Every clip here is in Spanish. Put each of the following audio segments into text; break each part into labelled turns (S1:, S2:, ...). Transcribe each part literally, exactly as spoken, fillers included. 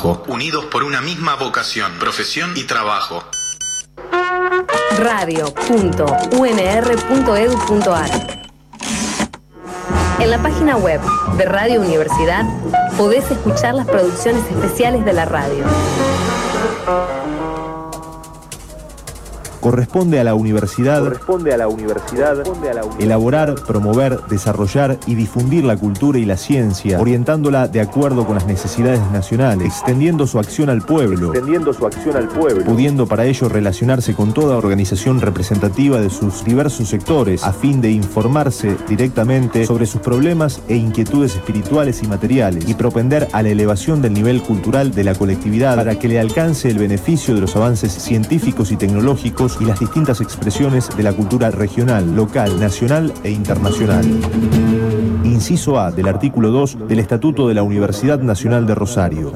S1: trabajo. Unidos por una misma vocación, profesión y trabajo.
S2: radio punto u n r punto e d u punto a r. En la página web de Radio Universidad podés escuchar las producciones especiales de la radio.
S3: Corresponde a la universidad,
S4: Corresponde a la universidad
S3: elaborar, promover, desarrollar y difundir la cultura y la ciencia, orientándola de acuerdo con las necesidades nacionales, extendiendo su acción al pueblo,
S4: extendiendo su acción al pueblo,
S3: pudiendo para ello relacionarse con toda organización representativa de sus diversos sectores, a fin de informarse directamente sobre sus problemas e inquietudes espirituales y materiales, y propender a la elevación del nivel cultural de la colectividad para que le alcance el beneficio de los avances científicos y tecnológicos y las distintas expresiones de la cultura regional, local, nacional e internacional. Inciso A del artículo dos del Estatuto de la Universidad Nacional de Rosario.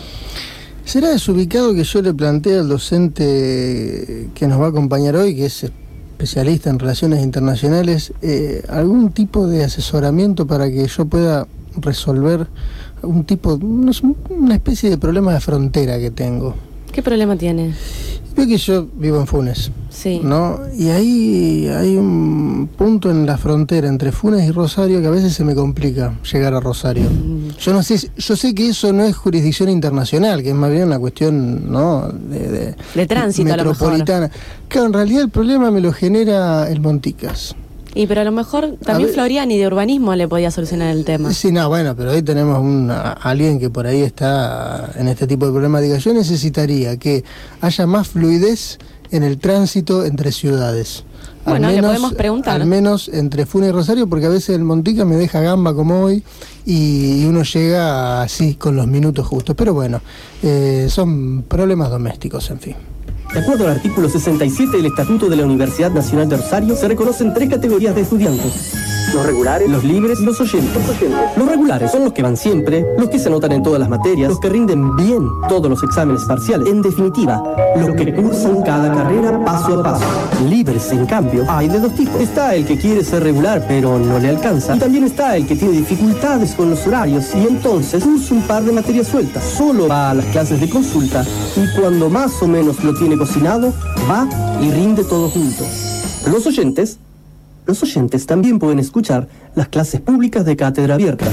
S5: ¿Será desubicado que yo le plantee al docente que nos va a acompañar hoy, que es especialista en relaciones internacionales, eh, algún tipo de asesoramiento para que yo pueda resolver algún tipo, una especie de problema de frontera que tengo?
S6: ¿Qué problema tiene?
S5: Veo que yo vivo en Funes,
S6: sí,
S5: ¿no? Y ahí hay un punto en la frontera entre Funes y Rosario que a veces se me complica llegar a Rosario. Mm. Yo no sé, yo sé que eso no es jurisdicción internacional, que es más bien una cuestión, ¿no? De, de,
S6: de tránsito
S5: metropolitana.
S6: A lo mejor.
S5: Claro, en realidad el problema me lo genera el Monticas.
S6: Y pero a lo mejor también Floriani de urbanismo le podía solucionar el tema.
S5: Sí, no, bueno, pero ahí tenemos una, alguien que por ahí está en este tipo de problemáticas. Yo necesitaría que haya más fluidez en el tránsito entre ciudades.
S6: Bueno, al menos, le podemos preguntar.
S5: Al menos entre Funes y Rosario, porque a veces el Montica me deja gamba como hoy y uno llega así con los minutos justos. Pero bueno, eh, son problemas domésticos, en fin.
S7: De acuerdo al artículo sesenta y siete del Estatuto de la Universidad Nacional de Rosario, se reconocen tres categorías de estudiantes:
S4: los regulares,
S7: los libres y los oyentes. Los oyentes. Los regulares son los que van siempre, los que se anotan en todas las materias, los que rinden bien todos los exámenes parciales. En definitiva, los que cursan cada carrera paso a paso. Libres, en cambio, hay de dos tipos. Está el que quiere ser regular pero no le alcanza, y también está el que tiene dificultades con los horarios y entonces cursa un par de materias sueltas. Solo va a las clases de consulta y cuando más o menos lo tiene cocinado, va y rinde todo junto. Los oyentes Los oyentes también pueden escuchar las clases públicas de Cátedra Abierta.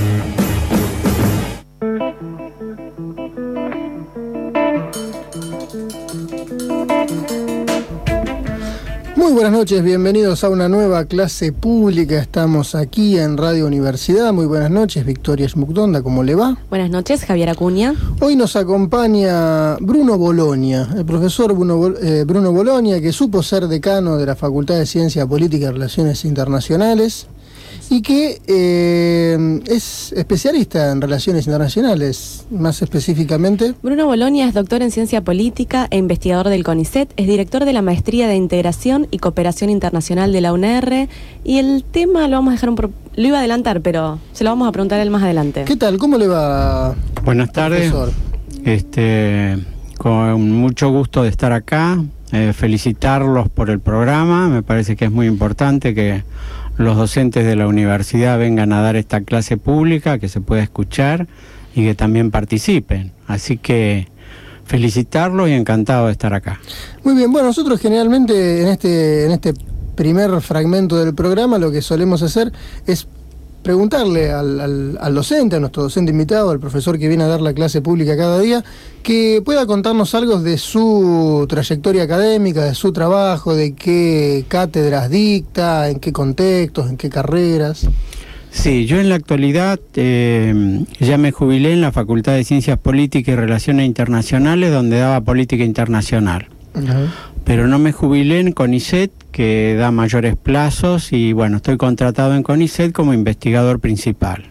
S5: Muy buenas noches, bienvenidos a una nueva clase pública. Estamos aquí en Radio Universidad. Muy buenas noches, Victoria Schmuckdonda, ¿cómo le va?
S6: Buenas noches, Javier Acuña.
S5: Hoy nos acompaña Bruno Bologna, el profesor Bruno, eh, Bruno Bologna, que supo ser decano de la Facultad de Ciencia Política y Relaciones Internacionales y que eh, es especialista en relaciones internacionales, más específicamente.
S6: Bruno Bologna es doctor en Ciencia Política e investigador del CONICET, es director de la Maestría de Integración y Cooperación Internacional de la U N R, y el tema lo vamos a dejar un... Pro... lo iba a adelantar, pero se lo vamos a preguntar a él más adelante.
S5: ¿Qué tal? ¿Cómo le va?
S8: Buenas tardes.
S5: Profesor?
S8: Este, con mucho gusto de estar acá, eh, felicitarlos por el programa. Me parece que es muy importante que los docentes de la universidad vengan a dar esta clase pública, que se pueda escuchar y que también participen. Así que felicitarlos y encantado de estar acá.
S5: Muy bien, bueno, nosotros generalmente en este, en este primer fragmento del programa lo que solemos hacer es preguntarle al, al, al docente, a nuestro docente invitado, al profesor que viene a dar la clase pública cada día, que pueda contarnos algo de su trayectoria académica, de su trabajo, de qué cátedras dicta, en qué contextos, en qué carreras.
S8: Sí, yo en la actualidad eh, ya me jubilé en la Facultad de Ciencias Políticas y Relaciones Internacionales, donde daba política internacional. Uh-huh. Pero no me jubilé en CONICET, que da mayores plazos, y bueno, estoy contratado en CONICET como investigador principal.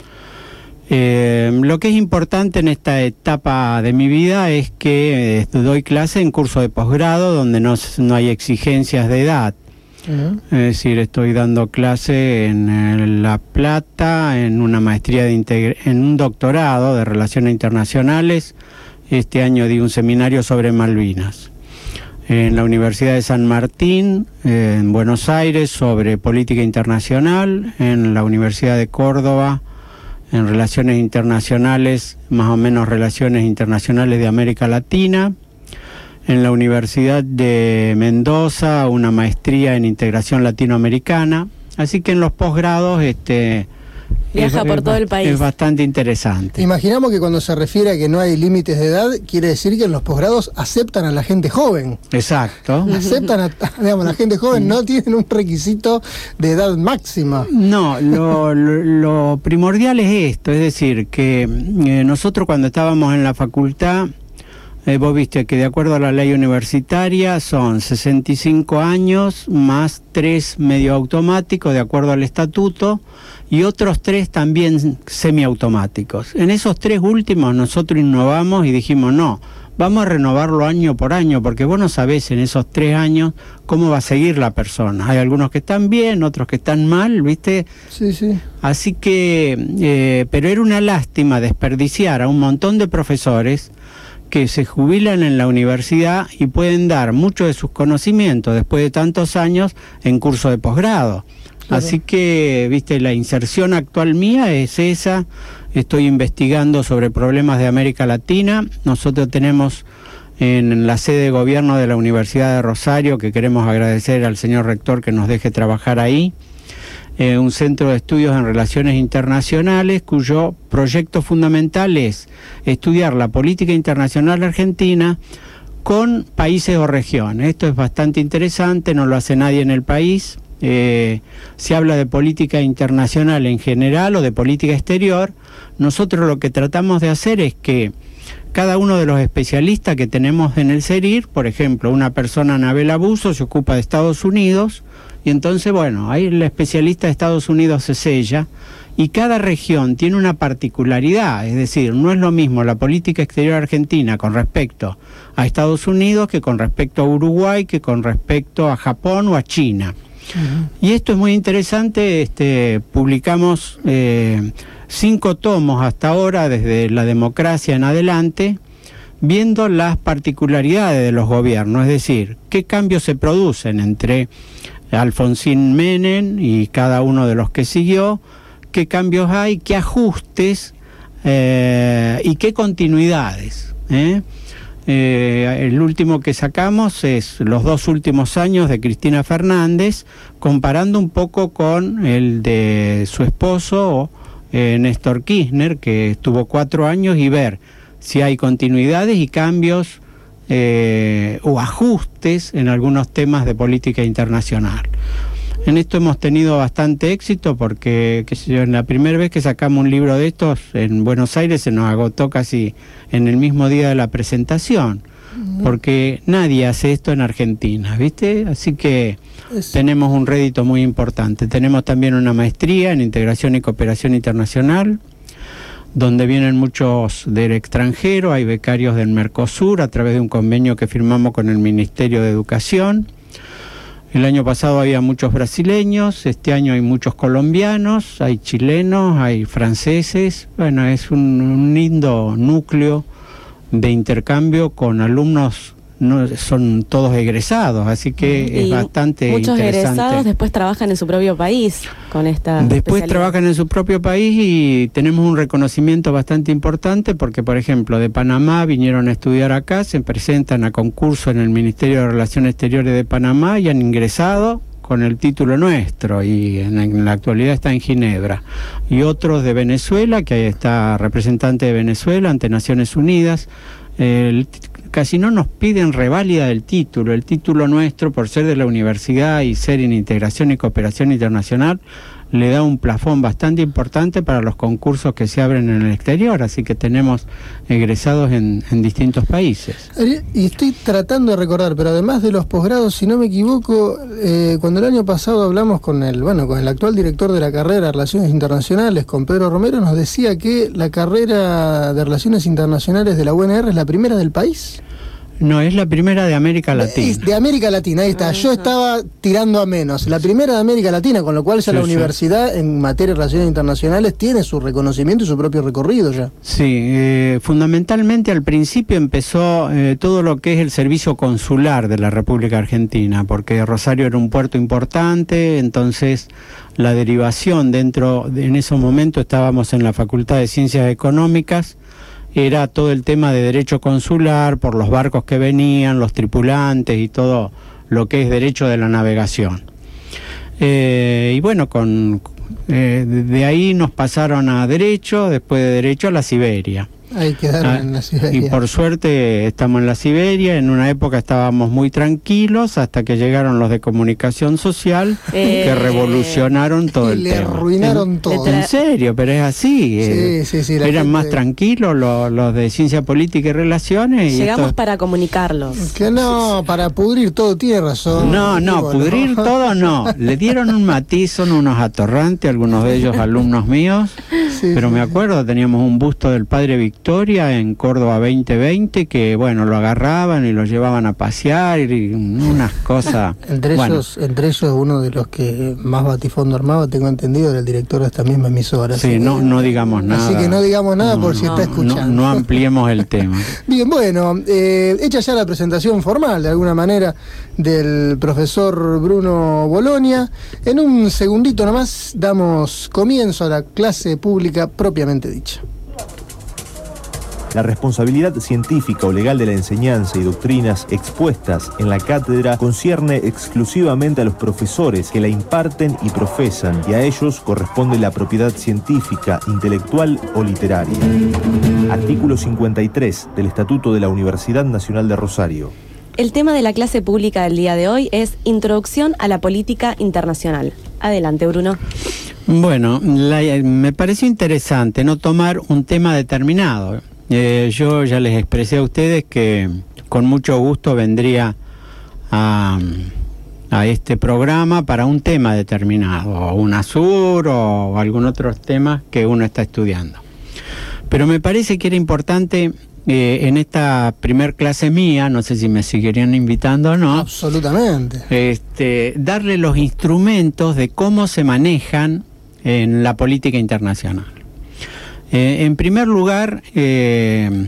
S8: Eh, lo que es importante en esta etapa de mi vida es que eh, doy clase en curso de posgrado, donde no, no hay exigencias de edad. Uh-huh. Es decir, estoy dando clase en, en La Plata, en una maestría de integr- en un doctorado de Relaciones Internacionales. Este año di un seminario sobre Malvinas. En la Universidad de San Martín, eh, en Buenos Aires, sobre política internacional. En la Universidad de Córdoba, en relaciones internacionales, más o menos relaciones internacionales de América Latina. En la Universidad de Mendoza, una maestría en integración latinoamericana. Así que en los posgrados este,
S6: viaja
S8: es,
S6: por
S8: es,
S6: todo el país.
S8: Es bastante interesante.
S5: Imaginamos que cuando se refiere a que no hay límites de edad, quiere decir que en los posgrados aceptan a la gente joven.
S8: Exacto.
S5: Aceptan a, digamos, la gente joven, no tienen un requisito de edad máxima.
S8: No, lo, lo, lo primordial es esto, es decir, que eh, nosotros cuando estábamos en la facultad, Eh, vos viste que de acuerdo a la ley universitaria son sesenta y cinco años más tres medio automáticos de acuerdo al estatuto y otros tres también semiautomáticos. En esos tres últimos nosotros innovamos y dijimos no, vamos a renovarlo año por año porque vos no sabés en esos tres años cómo va a seguir la persona. Hay algunos que están bien, otros que están mal, ¿viste?
S5: Sí, sí.
S8: Así que, eh, pero era una lástima desperdiciar a un montón de profesores que se jubilan en la universidad y pueden dar mucho de sus conocimientos después de tantos años en curso de posgrado. Claro. Así que, viste, la inserción actual mía es esa. Estoy investigando sobre problemas de América Latina. Nosotros tenemos en la sede de gobierno de la Universidad de Rosario, que queremos agradecer al señor rector que nos deje trabajar ahí, Eh, un centro de estudios en relaciones internacionales cuyo proyecto fundamental es estudiar la política internacional argentina con países o regiones. Esto es bastante interesante, no lo hace nadie en el país. Eh, se habla de política internacional en general o de política exterior. Nosotros lo que tratamos de hacer es que cada uno de los especialistas que tenemos en el CERIR, por ejemplo, una persona, Anabel Abuso, se ocupa de Estados Unidos. Y entonces, bueno, ahí el especialista de Estados Unidos se sella y cada región tiene una particularidad, es decir, no es lo mismo la política exterior argentina con respecto a Estados Unidos que con respecto a Uruguay, que con respecto a Japón o a China. Uh-huh. Y esto es muy interesante, este, publicamos eh, cinco tomos hasta ahora, desde la democracia en adelante, viendo las particularidades de los gobiernos, es decir, qué cambios se producen entre Alfonsín Menem y cada uno de los que siguió, qué cambios hay, qué ajustes eh, y qué continuidades. ¿eh? Eh, el último que sacamos es los dos últimos años de Cristina Fernández, comparando un poco con el de su esposo eh, Néstor Kirchner, que estuvo cuatro años, y ver si hay continuidades y cambios Eh, o ajustes en algunos temas de política internacional. En esto hemos tenido bastante éxito porque, qué sé yo, en la primera vez que sacamos un libro de estos en Buenos Aires se nos agotó casi en el mismo día de la presentación, porque nadie hace esto en Argentina, ¿viste? Así que tenemos un rédito muy importante. Tenemos también una maestría en integración y cooperación internacional, donde vienen muchos del extranjero, hay becarios del Mercosur a través de un convenio que firmamos con el Ministerio de Educación. El año pasado había muchos brasileños, este año hay muchos colombianos, hay chilenos, hay franceses. Bueno, es un, un lindo núcleo de intercambio con alumnos, no son todos egresados, así que y es bastante
S6: muchos
S8: interesante.
S6: Muchos egresados después trabajan en su propio país con esta
S8: Después trabajan en su propio país y tenemos un reconocimiento bastante importante porque, por ejemplo, de Panamá vinieron a estudiar acá, se presentan a concurso en el Ministerio de Relaciones Exteriores de Panamá y han ingresado con el título nuestro y en, en la actualidad está en Ginebra. Y otros de Venezuela, que ahí está representante de Venezuela ante Naciones Unidas. El, casi no nos piden reválida del título, el título nuestro, por ser de la universidad y ser en integración y cooperación internacional, le da un plafón bastante importante para los concursos que se abren en el exterior, así que tenemos egresados en, en distintos países.
S5: Y estoy tratando de recordar, pero además de los posgrados, si no me equivoco, eh, cuando el año pasado hablamos con el, bueno, con el actual director de la carrera de Relaciones Internacionales, con Pedro Romero, nos decía que la carrera de Relaciones Internacionales de la U N R es la primera del país.
S8: No, es la primera de América Latina.
S5: Es de América Latina, ahí está. Yo estaba tirando a menos. La primera de América Latina, con lo cual ya sí, la universidad sí. en materia de relaciones internacionales tiene su reconocimiento y su propio recorrido ya.
S8: Sí, eh, fundamentalmente al principio empezó eh, todo lo que es el servicio consular de la República Argentina, porque Rosario era un puerto importante, entonces la derivación dentro, de, en ese momento estábamos en la Facultad de Ciencias Económicas, era todo el tema de derecho consular, por los barcos que venían, los tripulantes y todo lo que es derecho de la navegación. Eh, y bueno, con eh, de ahí nos pasaron a derecho, después de derecho a la Siberia.
S5: Ahí quedaron
S8: Ah,
S5: en la Siberia.
S8: y por suerte estamos en la Siberia. En una época estábamos muy tranquilos hasta que llegaron los de comunicación social
S6: Eh.
S8: que revolucionaron todo
S5: Y
S8: el
S5: le
S8: tema.
S5: arruinaron
S8: en,
S5: todo.
S8: En serio, pero es así. eh,
S5: Sí, sí, sí, la
S8: eran
S5: gente-
S8: más tranquilos los, los de ciencia política y relaciones. y
S6: Llegamos
S8: estos-
S6: para comunicarlos.
S5: Que no, para pudrir todo tiene razón.
S8: No, no,
S5: Digo,
S8: pudrir
S5: ¿no?
S8: todo no. Le dieron un matiz, son unos atorrantes, algunos de ellos alumnos míos.
S5: Sí,
S8: Pero
S5: sí,
S8: me
S5: sí.
S8: acuerdo, teníamos un busto del Padre Victoria en Córdoba veinte veinte, que bueno, lo agarraban y lo llevaban a pasear y unas cosas.
S5: Entre
S8: bueno,
S5: ellos, entre ellos uno de los que más batifondo armaba, tengo entendido, era el director de esta misma emisora.
S8: sí,
S5: así
S8: no,
S5: que-
S8: no digamos nada.
S5: Así que no digamos nada por si
S8: no,
S5: está
S8: no,
S5: escuchando.
S8: No, ampliemos el tema.
S5: Bien, bueno, eh, hecha ya la presentación formal, de alguna manera, del profesor Bruno Bolonia, en un segundito nomás damos comienzo a la clase pública propiamente dicha.
S3: La responsabilidad científica o legal de la enseñanza y doctrinas expuestas en la cátedra concierne exclusivamente a los profesores que la imparten y profesan, y a ellos corresponde la propiedad científica, intelectual o literaria. Artículo cincuenta y tres del Estatuto de la Universidad Nacional de Rosario.
S6: El tema de la clase pública del día de hoy es Introducción a la Política Internacional. Adelante, Bruno.
S8: Bueno, la- me pareció interesante no tomar un tema determinado. Eh, yo ya les expresé a ustedes que con mucho gusto vendría a, a este programa para un tema determinado, o UNASUR o algún otro tema que uno está estudiando. Pero me parece que era importante eh, en esta primer clase mía, no sé si me seguirían invitando o no,
S5: Absolutamente.
S8: este, darle los instrumentos de cómo se manejan en la política internacional. Eh, en primer lugar, eh,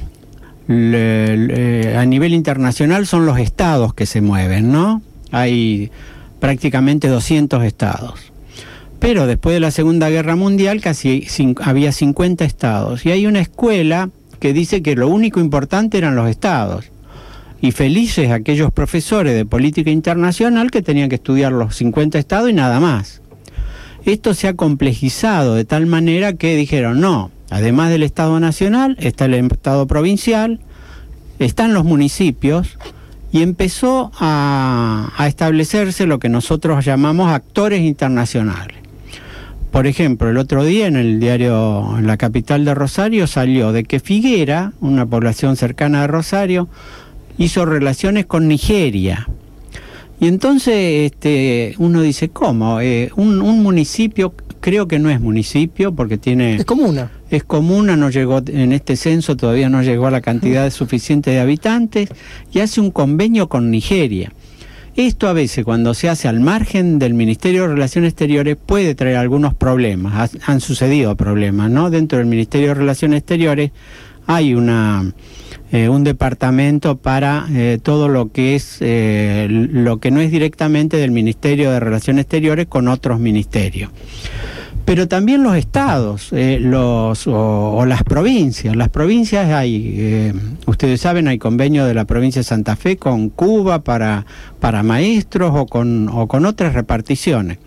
S8: le- le- a nivel internacional son los estados que se mueven, ¿no? Hay prácticamente doscientos estados. Pero después de la Segunda Guerra Mundial casi cin- había cincuenta estados. Y hay una escuela que dice que lo único importante eran los estados. Y felices aquellos profesores de política internacional que tenían que estudiar los cincuenta estados y nada más. Esto se ha complejizado de tal manera que dijeron, no, además del Estado Nacional, está el Estado Provincial, están los municipios, y empezó a, a establecerse lo que nosotros llamamos actores internacionales. Por ejemplo, el otro día en el diario, en la capital de Rosario, salió de que Figuera, una población cercana de Rosario, hizo relaciones con Nigeria. Y entonces este, uno dice, ¿cómo? Eh, un, un municipio, creo que no es municipio, porque tiene...
S5: Es comuna.
S8: Es comuna, no llegó, en este censo todavía no llegó a la cantidad suficiente de habitantes, y hace un convenio con Nigeria. Esto a veces, cuando se hace al margen del Ministerio de Relaciones Exteriores, puede traer algunos problemas. Ha- han sucedido problemas, ¿no? Dentro del Ministerio de Relaciones Exteriores hay una... Eh, un departamento para eh, todo lo que es eh, lo que no es directamente del Ministerio de Relaciones Exteriores con otros ministerios. Pero también los estados, eh, los o, o las provincias. Las provincias hay, eh, ustedes saben, hay convenio de la provincia de Santa Fe con Cuba para, para maestros o con, o con otras reparticiones.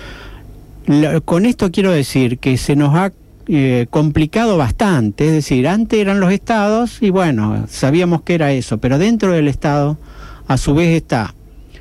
S8: Lo- con esto quiero decir que se nos ha Eh, complicado bastante, es decir, antes eran los estados y bueno, sabíamos que era eso, pero dentro del estado a su vez está,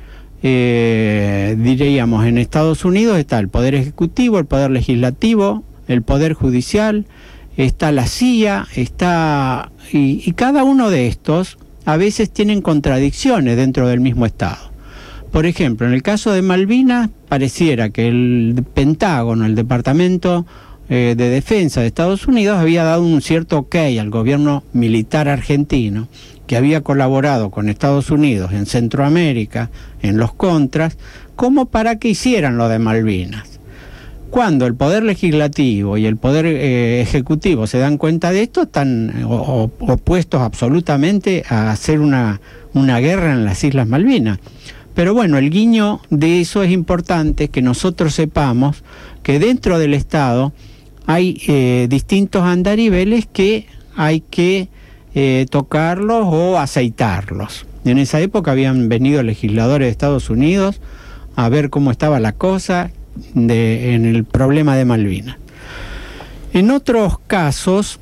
S8: eh, diríamos, en Estados Unidos está el poder ejecutivo, el poder legislativo, el poder judicial, está la C I A, está y, y cada uno de estos a veces tienen contradicciones dentro del mismo estado. Por ejemplo, en el caso de Malvinas pareciera que el Pentágono, el Departamento Eh, de Defensa de Estados Unidos había dado un cierto ok al gobierno militar argentino, que había colaborado con Estados Unidos en Centroamérica, en los contras, como para que hicieran lo de Malvinas. Cuando el poder legislativo y el poder eh, ejecutivo se dan cuenta de esto, están o, o, opuestos absolutamente a hacer una, una guerra en las Islas Malvinas. Pero bueno, el guiño de eso es importante, que nosotros sepamos que dentro del Estado hay eh, distintos andariveles que hay que eh, tocarlos o aceitarlos. En esa época habían venido legisladores de Estados Unidos a ver cómo estaba la cosa de, en el problema de Malvinas. En otros casos,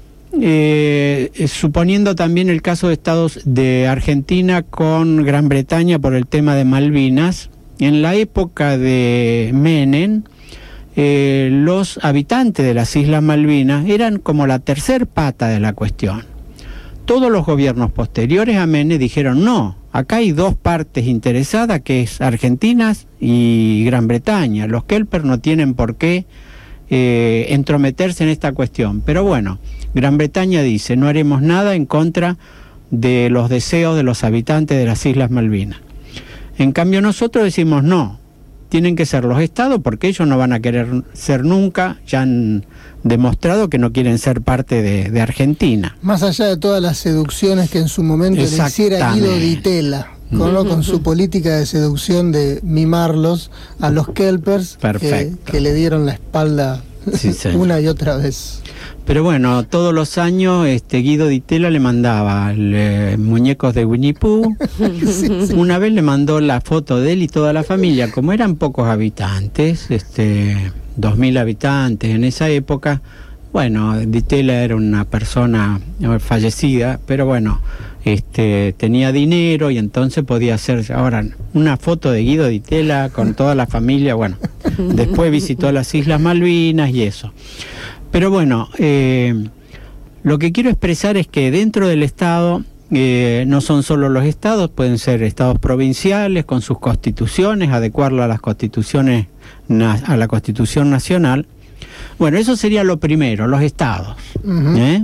S8: eh, suponiendo también el caso de Estados de Argentina con Gran Bretaña por el tema de Malvinas, en la época de Menem, eh, los habitantes de las Islas Malvinas eran como la tercer pata de la cuestión. Todos los gobiernos posteriores a Menem dijeron no, acá hay dos partes interesadas, que es Argentina y Gran Bretaña. Los Kelper no tienen por qué eh, entrometerse en esta cuestión. Pero bueno, Gran Bretaña dice, no haremos nada en contra de los deseos de los habitantes de las Islas Malvinas. En cambio nosotros decimos no, tienen que ser los estados porque ellos no van a querer ser nunca, ya han demostrado que no quieren ser parte de, de Argentina.
S5: Más allá de todas las seducciones que en su momento le hiciera Guido Di Tella, con, ¿no? con su política de seducción de mimarlos a los Kelpers, que, que le dieron la espalda sí, una y otra vez.
S8: Pero bueno, todos los años este Guido Di Tella le mandaba le, muñecos de Winnie Pooh. sí, sí. Una vez le mandó la foto de él y toda la familia. Como eran pocos habitantes, este dos mil habitantes en esa época, bueno, Di Tella era una persona fallecida, pero bueno, este tenía dinero y entonces podía hacer ahora una foto de Guido Di Tella con toda la familia. Bueno, después visitó las Islas Malvinas y eso. Pero bueno, eh, lo que quiero expresar es que dentro del Estado eh, no son solo los estados, pueden ser estados provinciales con sus constituciones, adecuarlo a las constituciones, a la Constitución Nacional. Bueno, eso sería lo primero, los estados. Uh-huh. ¿eh?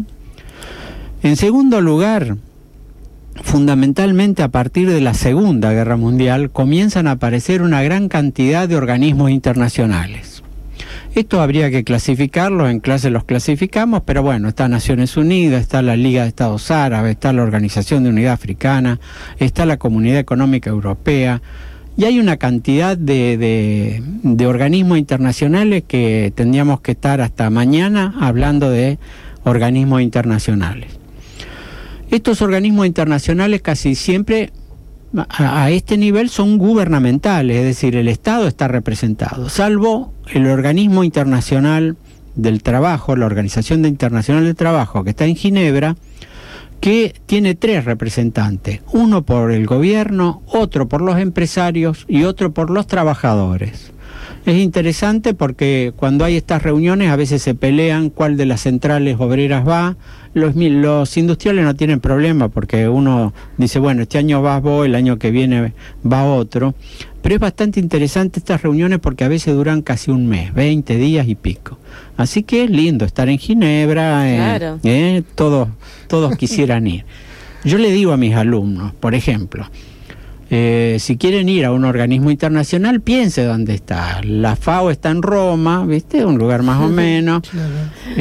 S8: En segundo lugar, fundamentalmente a partir de la Segunda Guerra Mundial, comienzan a aparecer una gran cantidad de organismos internacionales. Esto habría que clasificarlo, en clase los clasificamos, pero bueno, está Naciones Unidas, está la Liga de Estados Árabes, está la Organización de Unidad Africana, está la Comunidad Económica Europea, y hay una cantidad de, de, de organismos internacionales que tendríamos que estar hasta mañana hablando de organismos internacionales. Estos organismos internacionales casi siempre a, a este nivel son gubernamentales, es decir, el Estado está representado, salvo el organismo internacional del trabajo, la Organización Internacional del Trabajo, que está en Ginebra, que tiene tres representantes, uno por el gobierno, otro por los empresarios y otro por los trabajadores. Es interesante porque cuando hay estas reuniones a veces se pelean cuál de las centrales obreras va. Los, los industriales no tienen problema porque uno dice, bueno, este año vas vos, el año que viene va otro. Pero es bastante interesante estas reuniones porque a veces duran casi un mes, veinte días y pico. Así que es lindo estar en Ginebra, eh, claro. eh, todos, todos quisieran ir. Yo le digo a mis alumnos, por ejemplo, Eh, si quieren ir a un organismo internacional, piense dónde está. La FAO está en Roma, ¿viste? Un lugar más o menos. Claro.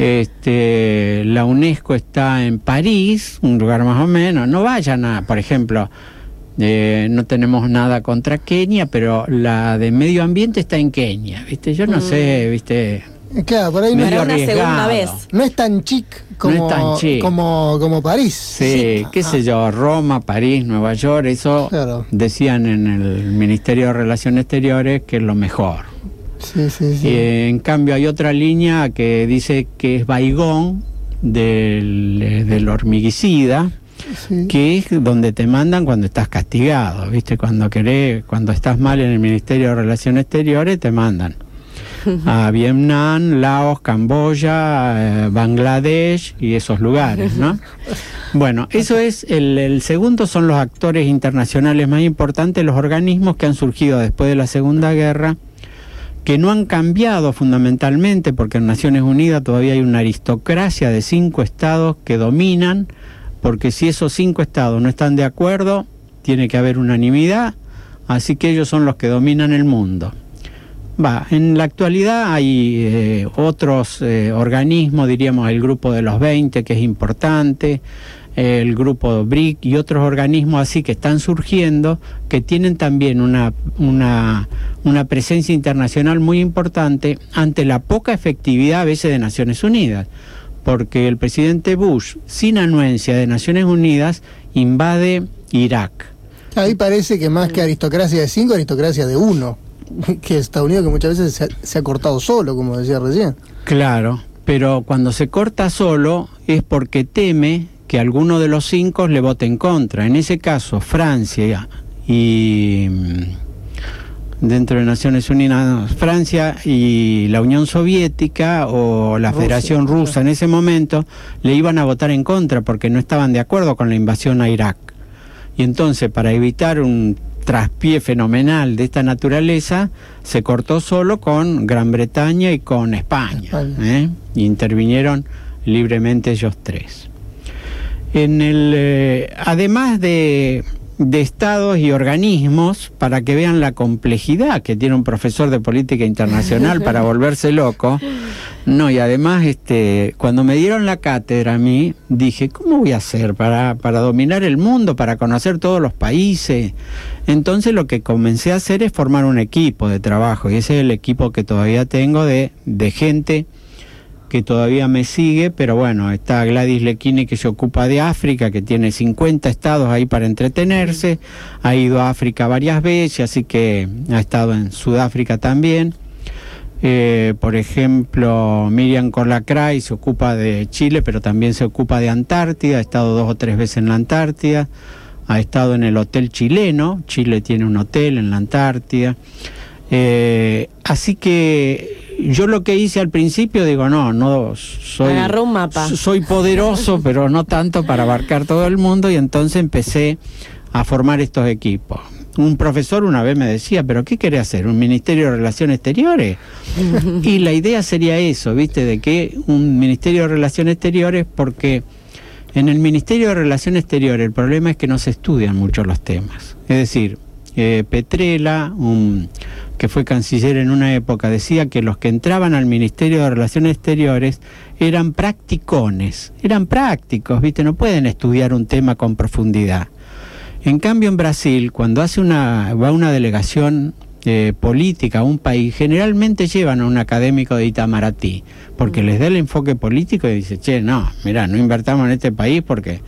S8: Este, la UNESCO está en París, un lugar más o menos. No vayan a, por ejemplo, eh, no tenemos nada contra Kenia, pero la de medio ambiente está en Kenia, ¿viste? Yo no mm. sé, ¿viste?
S5: Claro, por ahí no,
S6: una segunda vez.
S5: No es tan chic como, no es tan chic. como, como París.
S8: Sí, sí. qué ah. sé yo, Roma, París, Nueva York, eso claro. decían en el Ministerio de Relaciones Exteriores que es lo mejor.
S5: Sí, sí, sí.
S8: Y, en cambio hay otra línea que dice que es Baigón, del, del hormiguicida, sí. que es donde te mandan cuando estás castigado, ¿viste? Cuando querés, cuando estás mal en el Ministerio de Relaciones Exteriores te mandan a Vietnam, Laos, Camboya, eh, Bangladesh y esos lugares, ¿no? Bueno, eso es el, el segundo, son los actores internacionales más importantes, los organismos que han surgido después de la Segunda Guerra, que no han cambiado fundamentalmente, porque en Naciones Unidas todavía hay una aristocracia de cinco estados que dominan, porque si esos cinco estados no están de acuerdo, tiene que haber unanimidad, así que ellos son los que dominan el mundo. Va, en la actualidad hay eh, otros eh, organismos, diríamos el grupo de los veinte, que es importante, el grupo B R I C y otros organismos así que están surgiendo, que tienen también una, una, una presencia internacional muy importante ante la poca efectividad a veces de Naciones Unidas, porque el presidente Bush, sin anuencia de Naciones Unidas, invade Irak.
S5: Ahí parece que más que aristocracia de cinco, aristocracia de uno, que Estados Unidos que muchas veces se ha, se ha cortado solo, como decía recién.
S8: Claro, pero cuando se corta solo es porque teme que alguno de los cinco le vote en contra. En ese caso, Francia y dentro de Naciones Unidas, Francia y la Unión Soviética o la Rusia, Federación Rusa claro. En ese momento le iban a votar en contra porque no estaban de acuerdo con la invasión a Irak. Y entonces, para evitar un traspié fenomenal de esta naturaleza, se cortó solo con Gran Bretaña y con España, España. ¿eh? Y intervinieron libremente ellos tres. En el, eh, además de, de estados y organismos, para que vean la complejidad que tiene un profesor de política internacional para volverse loco, no, y además este, cuando me dieron la cátedra a mí, dije, ¿cómo voy a hacer para, para dominar el mundo, para conocer todos los países? Entonces lo que comencé a hacer es formar un equipo de trabajo, y ese es el equipo que todavía tengo de, de gente que todavía me sigue, pero bueno, está Gladys Lequini, que se ocupa de África, que tiene cincuenta estados ahí para entretenerse, ha ido a África varias veces, así que ha estado en Sudáfrica también. Eh, por ejemplo, Miriam Colacray se ocupa de Chile, pero también se ocupa de Antártida, ha estado dos o tres veces en la Antártida, ha estado en el hotel chileno, Chile tiene un hotel en la Antártida. Eh, así que yo lo que hice al principio, digo, no, no soy,
S6: agarró un mapa.
S8: Soy poderoso, pero no tanto para abarcar todo el mundo, y entonces empecé a formar estos equipos. Un profesor una vez me decía, ¿pero qué querés hacer? ¿Un Ministerio de Relaciones Exteriores? Y la idea sería eso, ¿viste? De que un Ministerio de Relaciones Exteriores, porque en el Ministerio de Relaciones Exteriores el problema es que no se estudian mucho los temas. Es decir, eh, Petrella, un... que fue canciller en una época, decía que los que entraban al Ministerio de Relaciones Exteriores eran practicones, eran prácticos, ¿viste? No pueden estudiar un tema con profundidad. En cambio, en Brasil, cuando hace una, va una delegación eh, política a un país, generalmente llevan a un académico de Itamaraty, porque les da el enfoque político y dice, che, no, mirá, no invertamos en este país porque...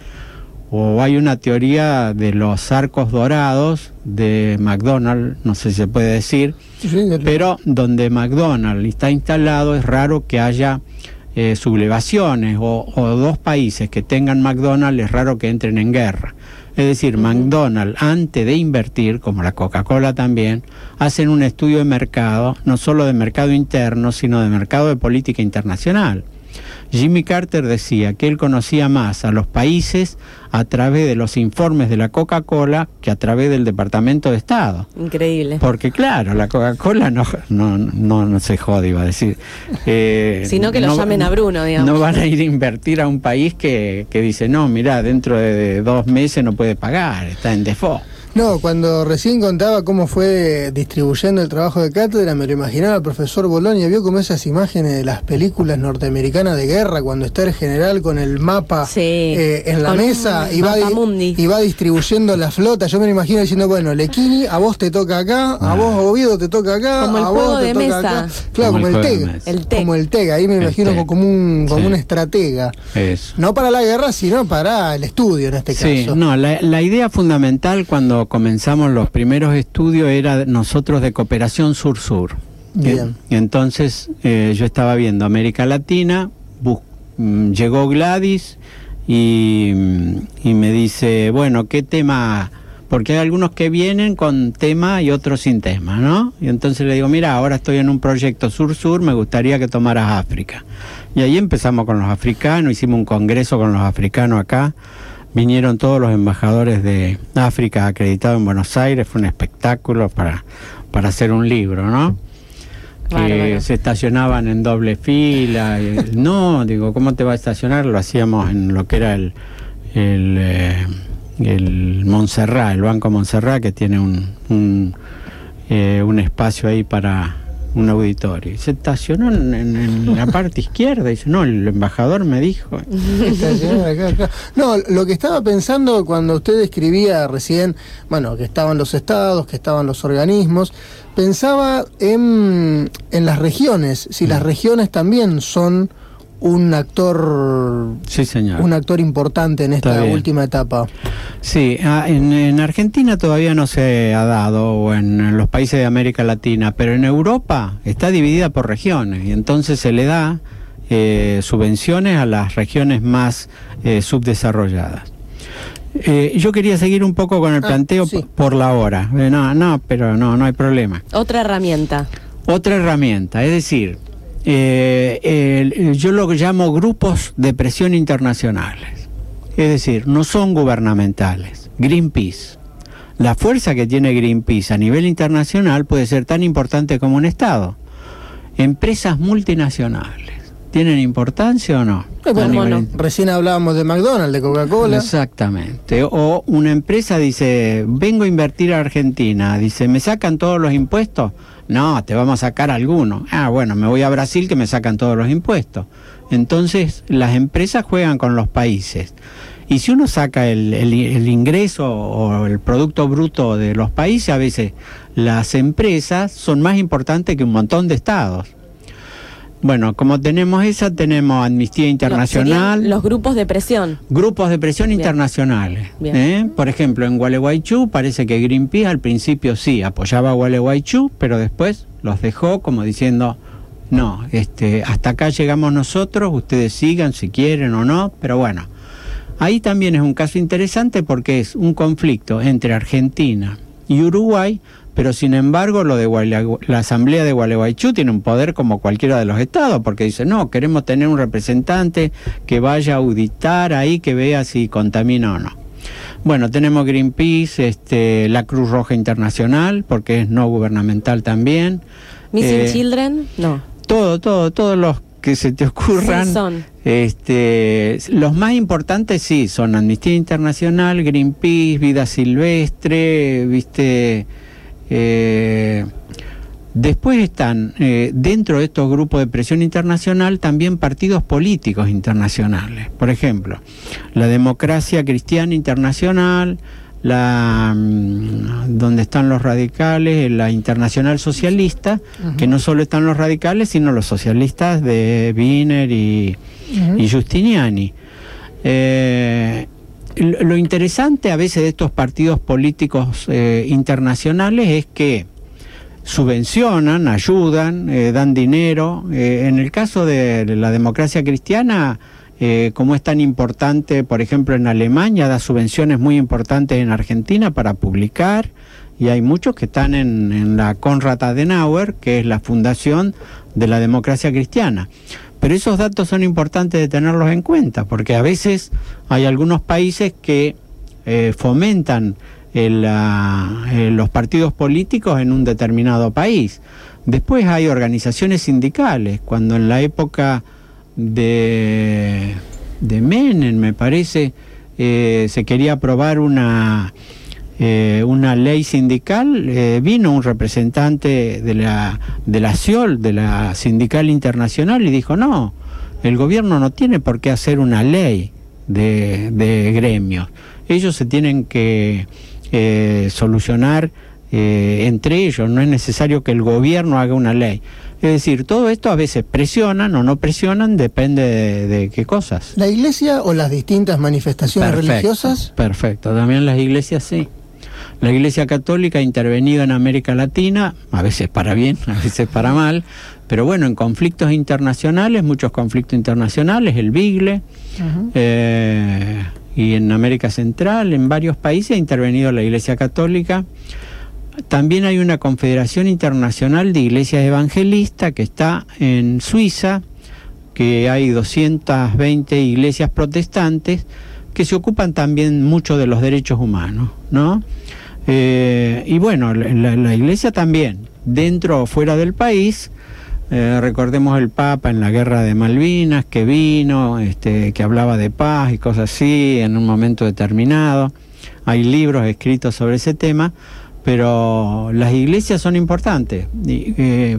S8: O hay una teoría de los arcos dorados de McDonald's, no sé si se puede decir, sí, pero donde McDonald's está instalado es raro que haya eh, sublevaciones o, o dos países que tengan McDonald's es raro que entren en guerra. Es decir, uh-huh. McDonald's, antes de invertir, como la Coca-Cola también, hacen un estudio de mercado, no solo de mercado interno, sino de mercado de política internacional. Jimmy Carter decía que él conocía más a los países a través de los informes de la Coca-Cola que a través del Departamento de Estado.
S6: Increíble.
S8: Porque claro, la Coca-Cola no, no, no, no se jode, iba a decir. Eh,
S6: Sino que lo
S8: no,
S6: llamen a Bruno, digamos.
S8: No van a ir a invertir a un país que, que dice, no, mirá, dentro de, de dos meses no puede pagar, está en default.
S5: No, cuando recién contaba cómo fue distribuyendo el trabajo de cátedra, me lo imaginaba el profesor Bolonia, vio como esas imágenes de las películas norteamericanas de guerra, cuando está el general con el mapa
S6: sí,
S5: eh, en la mesa y va,
S6: di
S5: y va distribuyendo la flota. Yo me lo imagino diciendo, bueno, Lequini, a vos te toca acá, a vos Oviedo te toca acá,
S6: como el
S5: a
S6: juego
S5: vos te
S6: de
S5: toca
S6: mesa.
S5: acá. Claro, como, como el TEG.
S6: el TEG.
S5: Como el TEG, ahí me lo imagino como, como un como sí. un estratega.
S8: Eso.
S5: No para la guerra, sino para el estudio en este
S8: sí,
S5: caso.
S8: No, la, la idea fundamental cuando comenzamos los primeros estudios era nosotros de cooperación sur-sur.
S5: Bien.
S8: Y entonces eh, yo estaba viendo América Latina, bus, mm, llegó Gladys y, y me dice, bueno, ¿qué tema? Porque hay algunos que vienen con tema y otros sin tema, ¿no? Y entonces le digo, mira, ahora estoy en un proyecto sur-sur, me gustaría que tomaras África. Y ahí empezamos con los africanos, hicimos un congreso con los africanos acá. Vinieron todos los embajadores de África acreditados en Buenos Aires, fue un espectáculo para, para hacer un libro, ¿no?
S6: Claro,
S8: que
S6: claro.
S8: Se estacionaban en doble fila. Y, no, digo, ¿cómo te va a estacionar? Lo hacíamos en lo que era el, el, eh, el Montserrat, el Banco Montserrat, que tiene un, un, eh, un espacio ahí para... un auditorio. Y se estacionó en, en, en la parte izquierda. Y dice, no, el embajador me dijo.
S5: Estacionó acá, acá. No, lo que estaba pensando cuando usted escribía recién, bueno, que estaban los estados, que estaban los organismos, pensaba en, en las regiones, si las regiones también son un actor,
S8: sí, señor,
S5: un actor importante en esta última etapa.
S8: Sí, en, en Argentina todavía no se ha dado, o en, en los países de América Latina, pero en Europa está dividida por regiones y entonces se le da eh, subvenciones a las regiones más eh, subdesarrolladas. Eh, yo quería seguir un poco con el planteo, ah, sí, por la hora. Eh, no, no, pero no, no hay problema.
S6: Otra herramienta.
S8: Otra herramienta, es decir, eh, eh, yo lo llamo grupos de presión internacionales. Es decir, no son gubernamentales. Greenpeace. La fuerza que tiene Greenpeace a nivel internacional puede ser tan importante como un Estado. Empresas multinacionales. ¿Tienen importancia o no?
S5: Eh, bueno, no. Recién hablábamos de McDonald's, de Coca-Cola.
S8: Exactamente. O una empresa dice, vengo a invertir a Argentina. Dice, ¿me sacan todos los impuestos? No, te vamos a sacar algunos. Ah, bueno, me voy a Brasil que me sacan todos los impuestos. Entonces, las empresas juegan con los países. Y si uno saca el, el, el ingreso o el producto bruto de los países, a veces las empresas son más importantes que un montón de estados. Bueno, como tenemos esa, tenemos Amnistía Internacional.
S6: Los grupos de presión.
S8: Grupos de presión Bien. internacionales. Bien. ¿eh? Por ejemplo, en Gualeguaychú parece que Greenpeace al principio sí apoyaba a Gualeguaychú, pero después los dejó como diciendo, no, este, hasta acá llegamos nosotros, ustedes sigan si quieren o no, pero bueno. Ahí también es un caso interesante porque es un conflicto entre Argentina y Uruguay, pero sin embargo lo de Guale... la Asamblea de Gualeguaychú tiene un poder como cualquiera de los estados, porque dice, no, queremos tener un representante que vaya a auditar ahí, que vea si contamina o no. Bueno, tenemos Greenpeace, este, la Cruz Roja Internacional, porque es no gubernamental también.
S6: Missing eh, Children, no.
S8: Todo, todo, todos los que se te ocurran.
S6: Sí, son.
S8: Este, los más importantes sí, son Amnistía Internacional, Greenpeace, Vida Silvestre, viste... Eh, después están eh, dentro de estos grupos de presión internacional también partidos políticos internacionales, por ejemplo la Democracia Cristiana Internacional, la mm, donde están los radicales, la Internacional Socialista, uh-huh. que no solo están los radicales sino los socialistas de Wiener y, uh-huh. y Giustiniani. eh, Lo interesante a veces de estos partidos políticos eh, internacionales es que subvencionan, ayudan, eh, dan dinero. Eh, en el caso de la Democracia Cristiana, eh, como es tan importante, por ejemplo, en Alemania, da subvenciones muy importantes en Argentina para publicar, y hay muchos que están en, en la Konrad Adenauer, que es la fundación de la Democracia Cristiana. Pero esos datos son importantes de tenerlos en cuenta, porque a veces hay algunos países que eh, fomentan el, uh, eh, los partidos políticos en un determinado país. Después hay organizaciones sindicales. Cuando en la época de, de Menem, me parece, eh, se quería aprobar una... Eh, una ley sindical, eh, vino un representante de la de la C I O L, de la Sindical Internacional, y dijo, no, el gobierno no tiene por qué hacer una ley de, de gremios, ellos se tienen que eh, solucionar eh, entre ellos, no es necesario que el gobierno haga una ley. Es decir, todo esto a veces presionan o no presionan, depende de, de qué cosas.
S5: ¿La iglesia o las distintas manifestaciones perfecto, religiosas?
S8: Perfecto, también las iglesias sí. La Iglesia Católica ha intervenido en América Latina, a veces para bien, a veces para mal, pero bueno, en conflictos internacionales, muchos conflictos internacionales, el Bigle, uh-huh. eh, y en América Central, en varios países ha intervenido la Iglesia Católica. También hay una Confederación Internacional de Iglesias Evangelistas que está en Suiza, que hay doscientas veinte iglesias protestantes que se ocupan también mucho de los derechos humanos, ¿no? Eh, y bueno, la, la iglesia también, dentro o fuera del país, eh, recordemos el Papa en la Guerra de Malvinas, que vino, este, que hablaba de paz y cosas así en un momento determinado. Hay libros escritos sobre ese tema, pero las iglesias son importantes. Y, eh,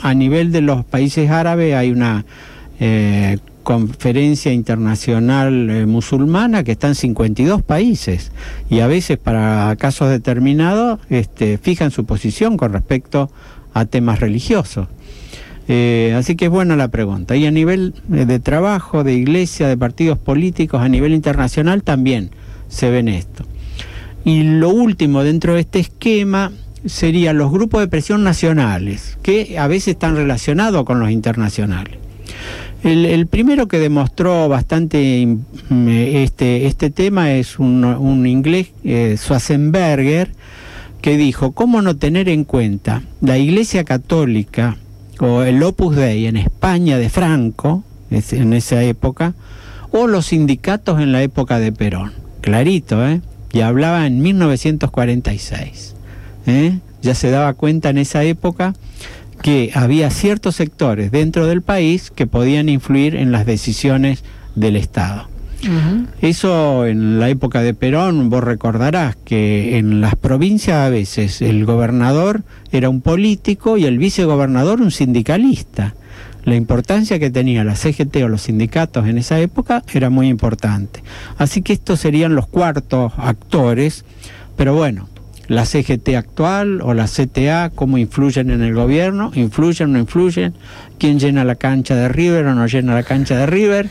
S8: a nivel de los países árabes hay una eh, conferencia internacional eh, musulmana que está en cincuenta y dos países y a veces para casos determinados este, fijan su posición con respecto a temas religiosos. Eh, así que es buena la pregunta. Y a nivel eh, de trabajo, de iglesia, de partidos políticos, a nivel internacional también se ven esto. Y lo último dentro de este esquema serían los grupos de presión nacionales, que a veces están relacionados con los internacionales. El, el primero que demostró bastante este, este tema es un, un inglés, eh, Schwarzenberger, que dijo, ¿cómo no tener en cuenta la Iglesia Católica o el Opus Dei en España de Franco, en esa época, o los sindicatos en la época de Perón? Clarito, ¿eh? Y hablaba en mil novecientos cuarenta y seis. ¿eh? Ya se daba cuenta en esa época que había ciertos sectores dentro del país que podían influir en las decisiones del Estado. Uh-huh. Eso en la época de Perón, vos recordarás que en las provincias a veces el gobernador era un político y el vicegobernador un sindicalista. La importancia que tenía la C G T o los sindicatos en esa época era muy importante. Así que estos serían los cuartos actores, pero bueno, la C G T actual o la C T A, ¿cómo influyen en el gobierno? ¿Influyen o no influyen? ¿Quién llena la cancha de River o no llena la cancha de River?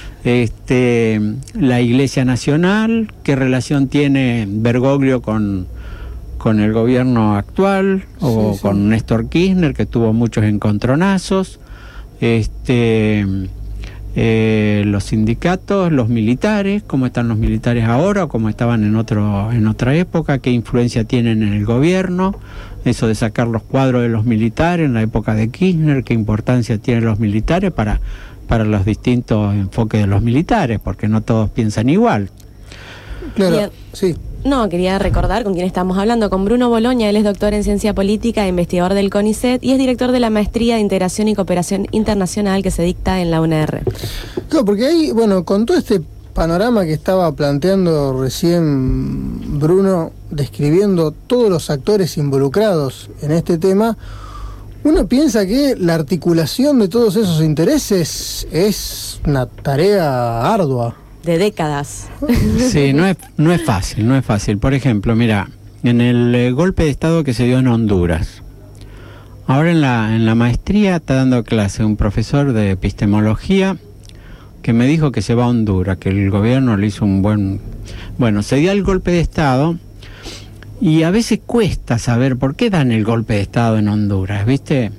S8: Este, la Iglesia Nacional, ¿qué relación tiene Bergoglio con, con el gobierno actual? O sí, sí. con Néstor Kirchner, que tuvo muchos encontronazos. Este... Eh, los sindicatos, los militares, cómo están los militares ahora o cómo estaban en otro en otra época, qué influencia tienen en el gobierno, eso de sacar los cuadros de los militares en la época de Kirchner, qué importancia tienen los militares para, para los distintos enfoques de los militares, porque no todos piensan igual.
S5: Claro,
S6: Bien.
S5: sí.
S6: No, quería recordar con quién estamos hablando, con Bruno Boloña. Él es doctor en Ciencia Política, investigador del CONICET y es director de la Maestría de Integración y Cooperación Internacional que se dicta en la U N R.
S5: Claro, porque ahí, bueno, con todo este panorama que estaba planteando recién Bruno, describiendo todos los actores involucrados en este tema, uno piensa que la articulación de todos esos intereses es una tarea ardua.
S6: De décadas.
S8: Sí, no es, no es fácil, no es fácil. Por ejemplo, mira, en el eh, golpe de Estado que se dio en Honduras, ahora en la, en la maestría está dando clase un profesor de epistemología que me dijo que se va a Honduras, que el gobierno le hizo un buen... Bueno, se dio el golpe de Estado y a veces cuesta saber por qué dan el golpe de Estado en Honduras, ¿viste?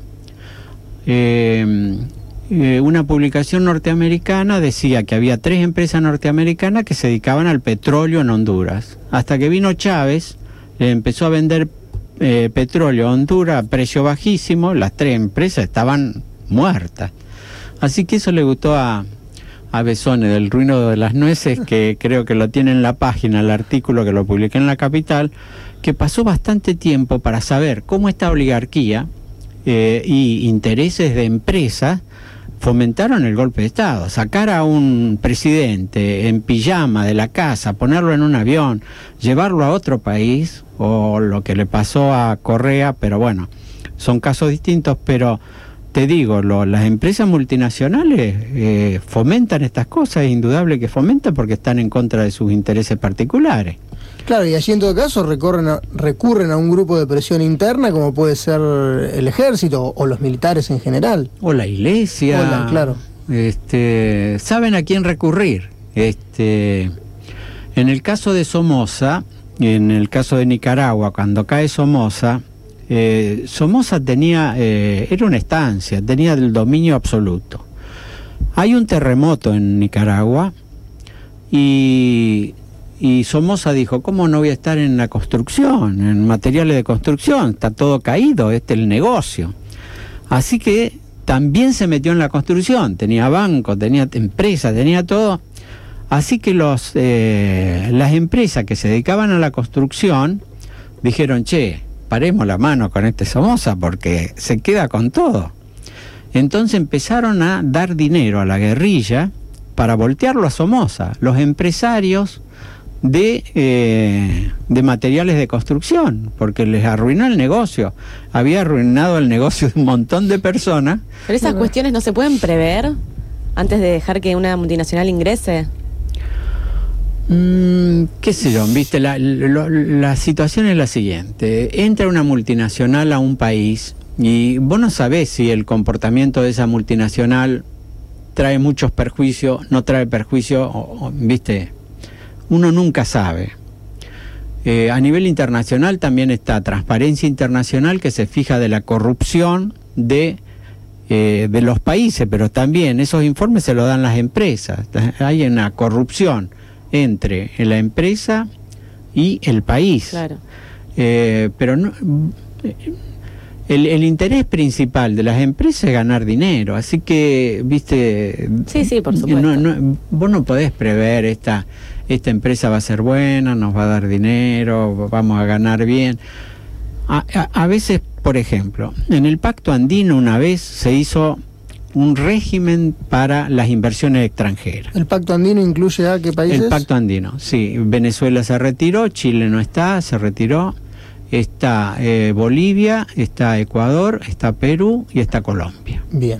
S8: Eh... Una publicación norteamericana decía que había tres empresas norteamericanas que se dedicaban al petróleo en Honduras. Hasta que vino Chávez, le empezó a vender eh, petróleo a Honduras a precio bajísimo, las tres empresas estaban muertas. Así que eso le gustó a, a Besone del Ruino de las Nueces, que creo que lo tiene en la página, el artículo que lo publiqué en La Capital, que pasó bastante tiempo para saber cómo esta oligarquía eh, y intereses de empresas fomentaron el golpe de Estado. Sacar a un presidente en pijama de la casa, ponerlo en un avión, llevarlo a otro país, o lo que le pasó a Correa, pero bueno, son casos distintos, pero te digo, lo, las empresas multinacionales eh, fomentan estas cosas, es indudable que fomentan porque están en contra de sus intereses particulares.
S5: Claro, y allí en todo caso recurren a, recurren a un grupo de presión interna como puede ser el ejército o los militares en general.
S8: O la iglesia.
S5: O la, claro.
S8: Este, saben a quién recurrir. Este, en el caso de Somoza, en el caso de Nicaragua, cuando cae Somoza, eh, Somoza tenía, eh, era una estancia, tenía el dominio absoluto. Hay un terremoto en Nicaragua y... Y Somoza dijo, ¿cómo no voy a estar en la construcción, en materiales de construcción? Está todo caído, este es el negocio. Así que también se metió en la construcción, tenía banco, tenía empresa, tenía todo. Así que los eh, las empresas que se dedicaban a la construcción dijeron, che, paremos la mano con este Somoza porque se queda con todo. Entonces empezaron a dar dinero a la guerrilla para voltearlo a Somoza. Los empresarios de, eh, de materiales de construcción, porque les arruinó el negocio. Había arruinado el negocio de un montón de personas.
S6: Pero esas cuestiones no se pueden prever antes de dejar que una multinacional ingrese.
S8: Mm, qué sé yo, viste, la, la, la situación es la siguiente. Entra una multinacional a un país y vos no sabés si el comportamiento de esa multinacional trae muchos perjuicios, no trae perjuicio, o, o, viste, uno nunca sabe. Eh, a nivel internacional también está Transparencia Internacional, que se fija de la corrupción de, eh, de los países, pero también esos informes se los dan las empresas. Hay una corrupción entre la empresa y el país.
S6: Claro.
S8: Eh, pero no, el, el interés principal de las empresas es ganar dinero, así que, viste...
S6: Sí, sí, por supuesto.
S8: No, no, vos no podés prever esta, esta empresa va a ser buena, nos va a dar dinero, vamos a ganar bien. A, a, a veces, por ejemplo, en el Pacto Andino una vez se hizo un régimen para las inversiones extranjeras.
S5: ¿El Pacto Andino incluye a qué países?
S8: El Pacto Andino, sí. Venezuela se retiró, Chile no está, se retiró. Está eh, Bolivia, está Ecuador, está Perú y está Colombia.
S5: Bien.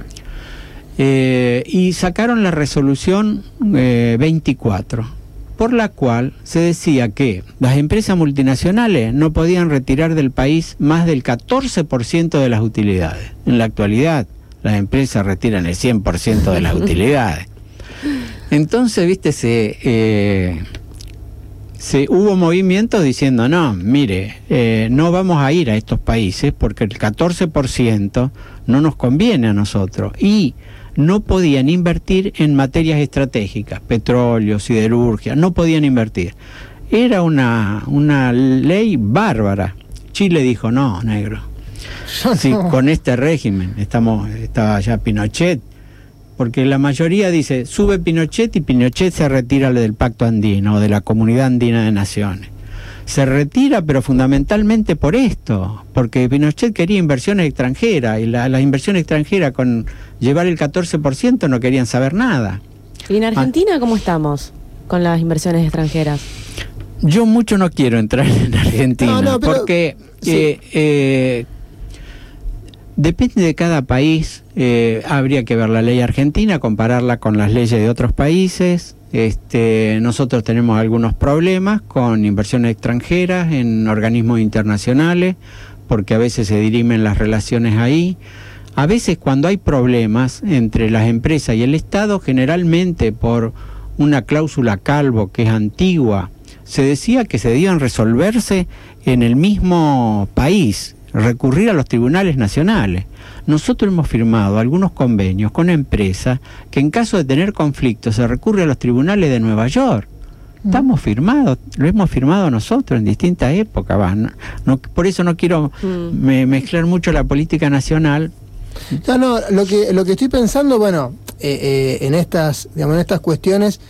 S8: Eh, y sacaron la resolución eh, veinticuatro, por la cual se decía que las empresas multinacionales no podían retirar del país más del catorce por ciento de las utilidades. En la actualidad, las empresas retiran el cien por ciento de las utilidades. Entonces, viste, se, eh, se hubo movimientos diciendo, no, mire, eh, no vamos a ir a estos países porque el catorce por ciento no nos conviene a nosotros. Y no podían invertir en materias estratégicas, petróleo, siderurgia, no podían invertir. Era una, una ley bárbara. Chile dijo, no, negro. Sí, con este régimen, estamos, estaba ya Pinochet, porque la mayoría dice, sube Pinochet y Pinochet se retira del Pacto Andino, o de la Comunidad Andina de Naciones. Se retira, pero fundamentalmente por esto, porque Pinochet quería inversiones extranjeras, y la, las inversiones extranjeras con llevar el catorce por ciento no querían saber nada.
S6: ¿Y en Argentina ah. cómo estamos con las inversiones extranjeras?
S8: Yo mucho no quiero entrar en Argentina, no, no, pero, porque... Sí. Eh, eh, Depende de cada país, eh, habría que ver la ley argentina, compararla con las leyes de otros países. Este, nosotros tenemos algunos problemas con inversiones extranjeras en organismos internacionales, porque a veces se dirimen las relaciones ahí. A veces cuando hay problemas entre las empresas y el Estado, generalmente por una cláusula Calvo que es antigua, se decía que se debían resolverse en el mismo país, recurrir a los tribunales nacionales. Nosotros hemos firmado algunos convenios con empresas que en caso de tener conflictos se recurre a los tribunales de Nueva York. Estamos firmados, lo hemos firmado nosotros en distintas épocas. Va, no, no, por eso no quiero mm. me, mezclar mucho la política nacional.
S5: No, no, lo que, lo que estoy pensando, bueno, eh, eh, en estas, digamos, en estas cuestiones,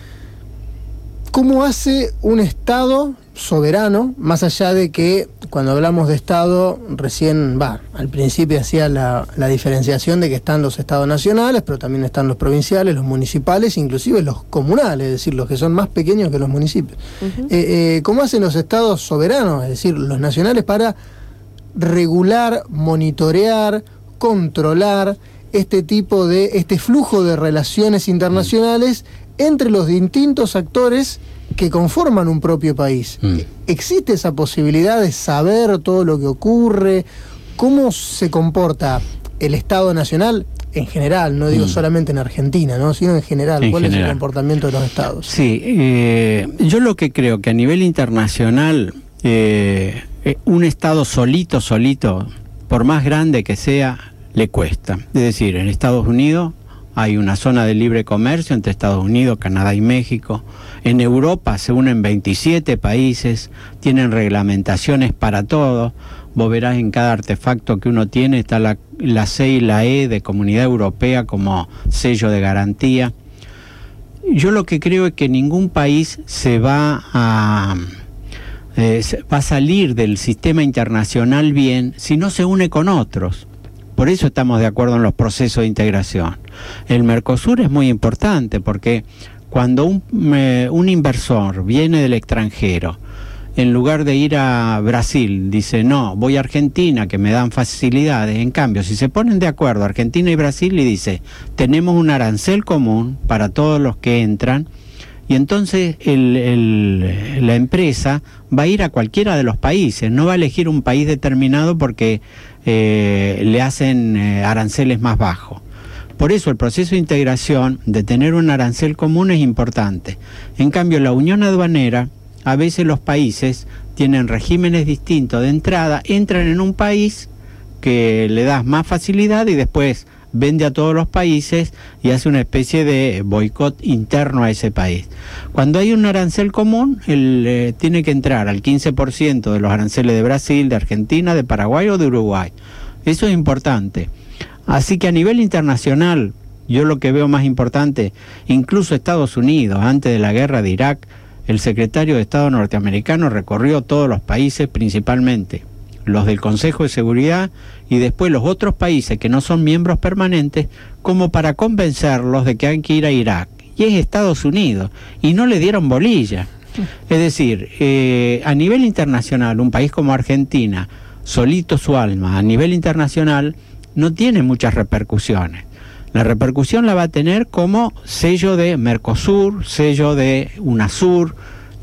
S5: ¿cómo hace un Estado soberano, más allá de que cuando hablamos de Estado, recién, va, al principio hacía la, la diferenciación de que están los Estados nacionales, pero también están los provinciales, los municipales, inclusive los comunales, es decir, los que son más pequeños que los municipios. Uh-huh. eh, eh, ¿Cómo hacen los Estados soberanos, es decir, los nacionales, para regular, monitorear, controlar este tipo de, este flujo de relaciones internacionales entre los distintos actores que conforman un propio país? Mm. ¿Existe esa posibilidad de saber todo lo que ocurre? ¿Cómo se comporta el Estado nacional en general? No digo mm. solamente en Argentina, ¿no? Sino en general. En ¿Cuál general. es el comportamiento de los Estados?
S8: Sí, eh, yo lo que creo que a nivel internacional, eh, un Estado solito, solito, por más grande que sea, le cuesta. Es decir, en Estados Unidos hay una zona de libre comercio entre Estados Unidos, Canadá y México. En Europa se unen veintisiete países, tienen reglamentaciones para todo. Vos verás en cada artefacto que uno tiene, está la, la C y la E de Comunidad Europea como sello de garantía. Yo lo que creo es que ningún país se va a, eh, va a salir del sistema internacional bien si no se une con otros. Por eso estamos de acuerdo en los procesos de integración. El Mercosur es muy importante porque cuando un, eh, un inversor viene del extranjero, en lugar de ir a Brasil, dice, no, voy a Argentina, que me dan facilidades. En cambio, si se ponen de acuerdo Argentina y Brasil, y dice, tenemos un arancel común para todos los que entran, y entonces el, el, la empresa va a ir a cualquiera de los países, no va a elegir un país determinado porque eh, le hacen eh, aranceles más bajos. Por eso el proceso de integración, de tener un arancel común, es importante. En cambio, la unión aduanera, a veces los países tienen regímenes distintos de entrada, entran en un país que le das más facilidad y después vende a todos los países y hace una especie de boicot interno a ese país. Cuando hay un arancel común, él eh, tiene que entrar al quince por ciento de los aranceles de Brasil, de Argentina, de Paraguay o de Uruguay. Eso es importante. Así que a nivel internacional, yo lo que veo más importante, incluso Estados Unidos, antes de la guerra de Irak, el secretario de Estado norteamericano recorrió todos los países, principalmente los del Consejo de Seguridad, y después los otros países que no son miembros permanentes, como para convencerlos de que hay que ir a Irak. Y es Estados Unidos, y no le dieron bolilla. Es decir, eh, a nivel internacional, un país como Argentina, solito su alma, a nivel internacional, no tiene muchas repercusiones. La repercusión la va a tener como sello de Mercosur, sello de UNASUR,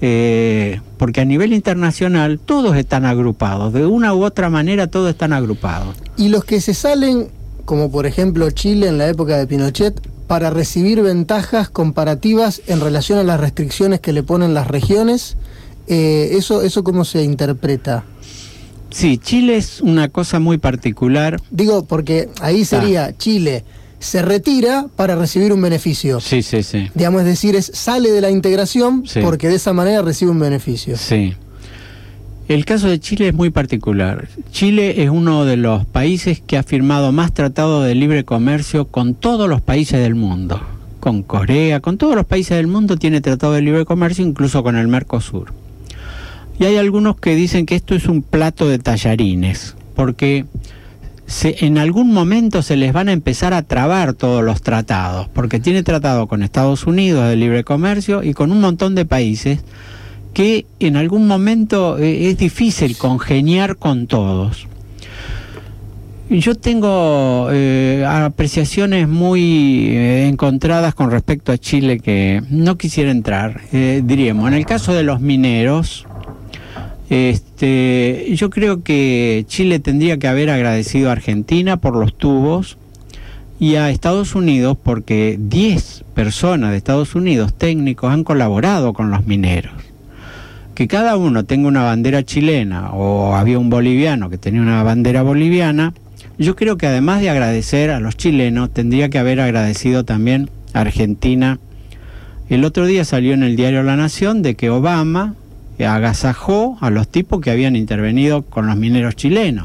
S8: eh, porque a nivel internacional todos están agrupados, de una u otra manera todos están agrupados.
S5: Y los que se salen, como por ejemplo Chile en la época de Pinochet, para recibir ventajas comparativas en relación a las restricciones que le ponen las regiones, eh, eso, ¿eso cómo se interpreta?
S8: Sí, Chile es una cosa muy particular.
S5: Digo, porque ahí sería ah. Chile se retira para recibir un beneficio.
S8: Sí, sí, sí.
S5: Digamos, es decir, es, sale de la integración sí. porque de esa manera recibe un beneficio.
S8: Sí. El caso de Chile es muy particular. Chile es uno de los países que ha firmado más tratados de libre comercio con todos los países del mundo. Con Corea, con todos los países del mundo tiene tratado de libre comercio, incluso con el Mercosur. Y hay algunos que dicen que esto es un plato de tallarines, porque Se, en algún momento se les van a empezar a trabar todos los tratados, porque tiene tratado con Estados Unidos de libre comercio y con un montón de países que en algún momento eh, es difícil congeniar con todos. Yo tengo eh, apreciaciones muy eh, encontradas con respecto a Chile que no quisiera entrar. Eh, diríamos, en el caso de los mineros, Este, yo creo que Chile tendría que haber agradecido a Argentina por los tubos y a Estados Unidos porque diez personas de Estados Unidos, técnicos, han colaborado con los mineros. Que cada uno tenga una bandera chilena o había un boliviano que tenía una bandera boliviana, yo creo que además de agradecer a los chilenos, tendría que haber agradecido también a Argentina. El otro día salió en el diario La Nación de que Obama agasajó a los tipos que habían intervenido con los mineros chilenos.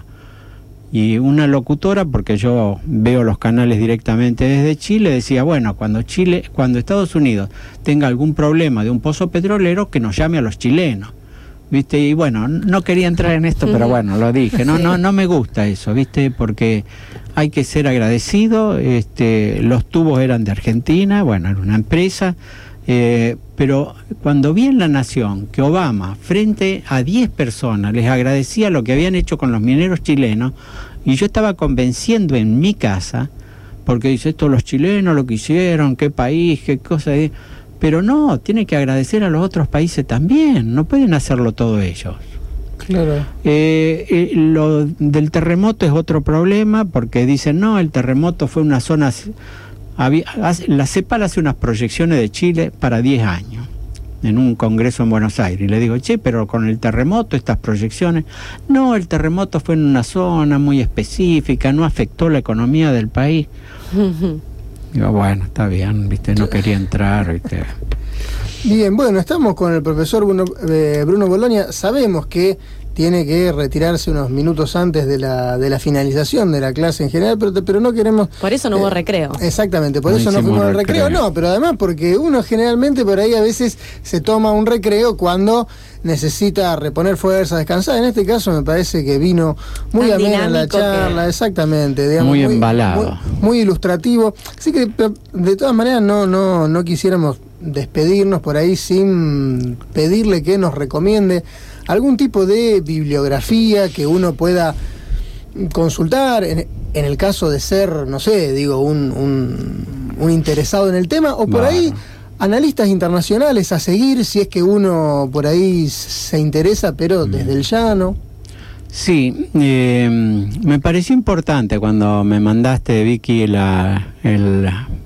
S8: Y una locutora, porque yo veo los canales directamente desde Chile, decía, bueno, cuando Chile, cuando Estados Unidos tenga algún problema de un pozo petrolero, que nos llame a los chilenos. ¿Viste? Y bueno, no quería entrar en esto, pero bueno, lo dije. No, no, no me gusta eso, ¿viste? Porque hay que ser agradecido. Este, los tubos eran de Argentina, bueno, era una empresa. Eh, pero cuando vi en La Nación que Obama frente a diez personas les agradecía lo que habían hecho con los mineros chilenos, y yo estaba convenciendo en mi casa, porque dice, esto los chilenos lo que hicieron, qué país, qué cosa, pero no, tiene que agradecer a los otros países también, no pueden hacerlo todo ellos.
S5: Claro.
S8: Eh, eh, lo del terremoto es otro problema, porque dicen, no, el terremoto fue una zona... Había, la CEPAL hace unas proyecciones de Chile para diez años en un congreso en Buenos Aires y le digo, che, pero con el terremoto, estas proyecciones, no, el terremoto fue en una zona muy específica, no afectó la economía del país. Digo, bueno, está bien, viste, no quería entrar, viste.
S5: Bien, bueno, estamos con el profesor Bruno, eh, Bruno Bolonia. Sabemos que tiene que retirarse unos minutos antes de la de la finalización de la clase en general, pero, pero no queremos...
S6: Por eso no hubo eh, recreo.
S5: Exactamente, por no eso no fuimos al recreo. recreo, no, pero además porque uno generalmente por ahí a veces se toma un recreo cuando necesita reponer fuerzas, descansar. En este caso me parece que vino muy amena la charla, que... exactamente. Digamos,
S8: muy, muy embalado.
S5: Muy, muy ilustrativo. Así que de todas maneras no, no, no quisiéramos despedirnos por ahí sin pedirle que nos recomiende algún tipo de bibliografía que uno pueda consultar en, en el caso de ser, no sé, digo, un, un, un interesado en el tema, o por bueno. ahí analistas internacionales a seguir si es que uno por ahí se interesa, pero desde el llano.
S8: Sí, eh, me pareció importante cuando me mandaste, Vicky, la, el,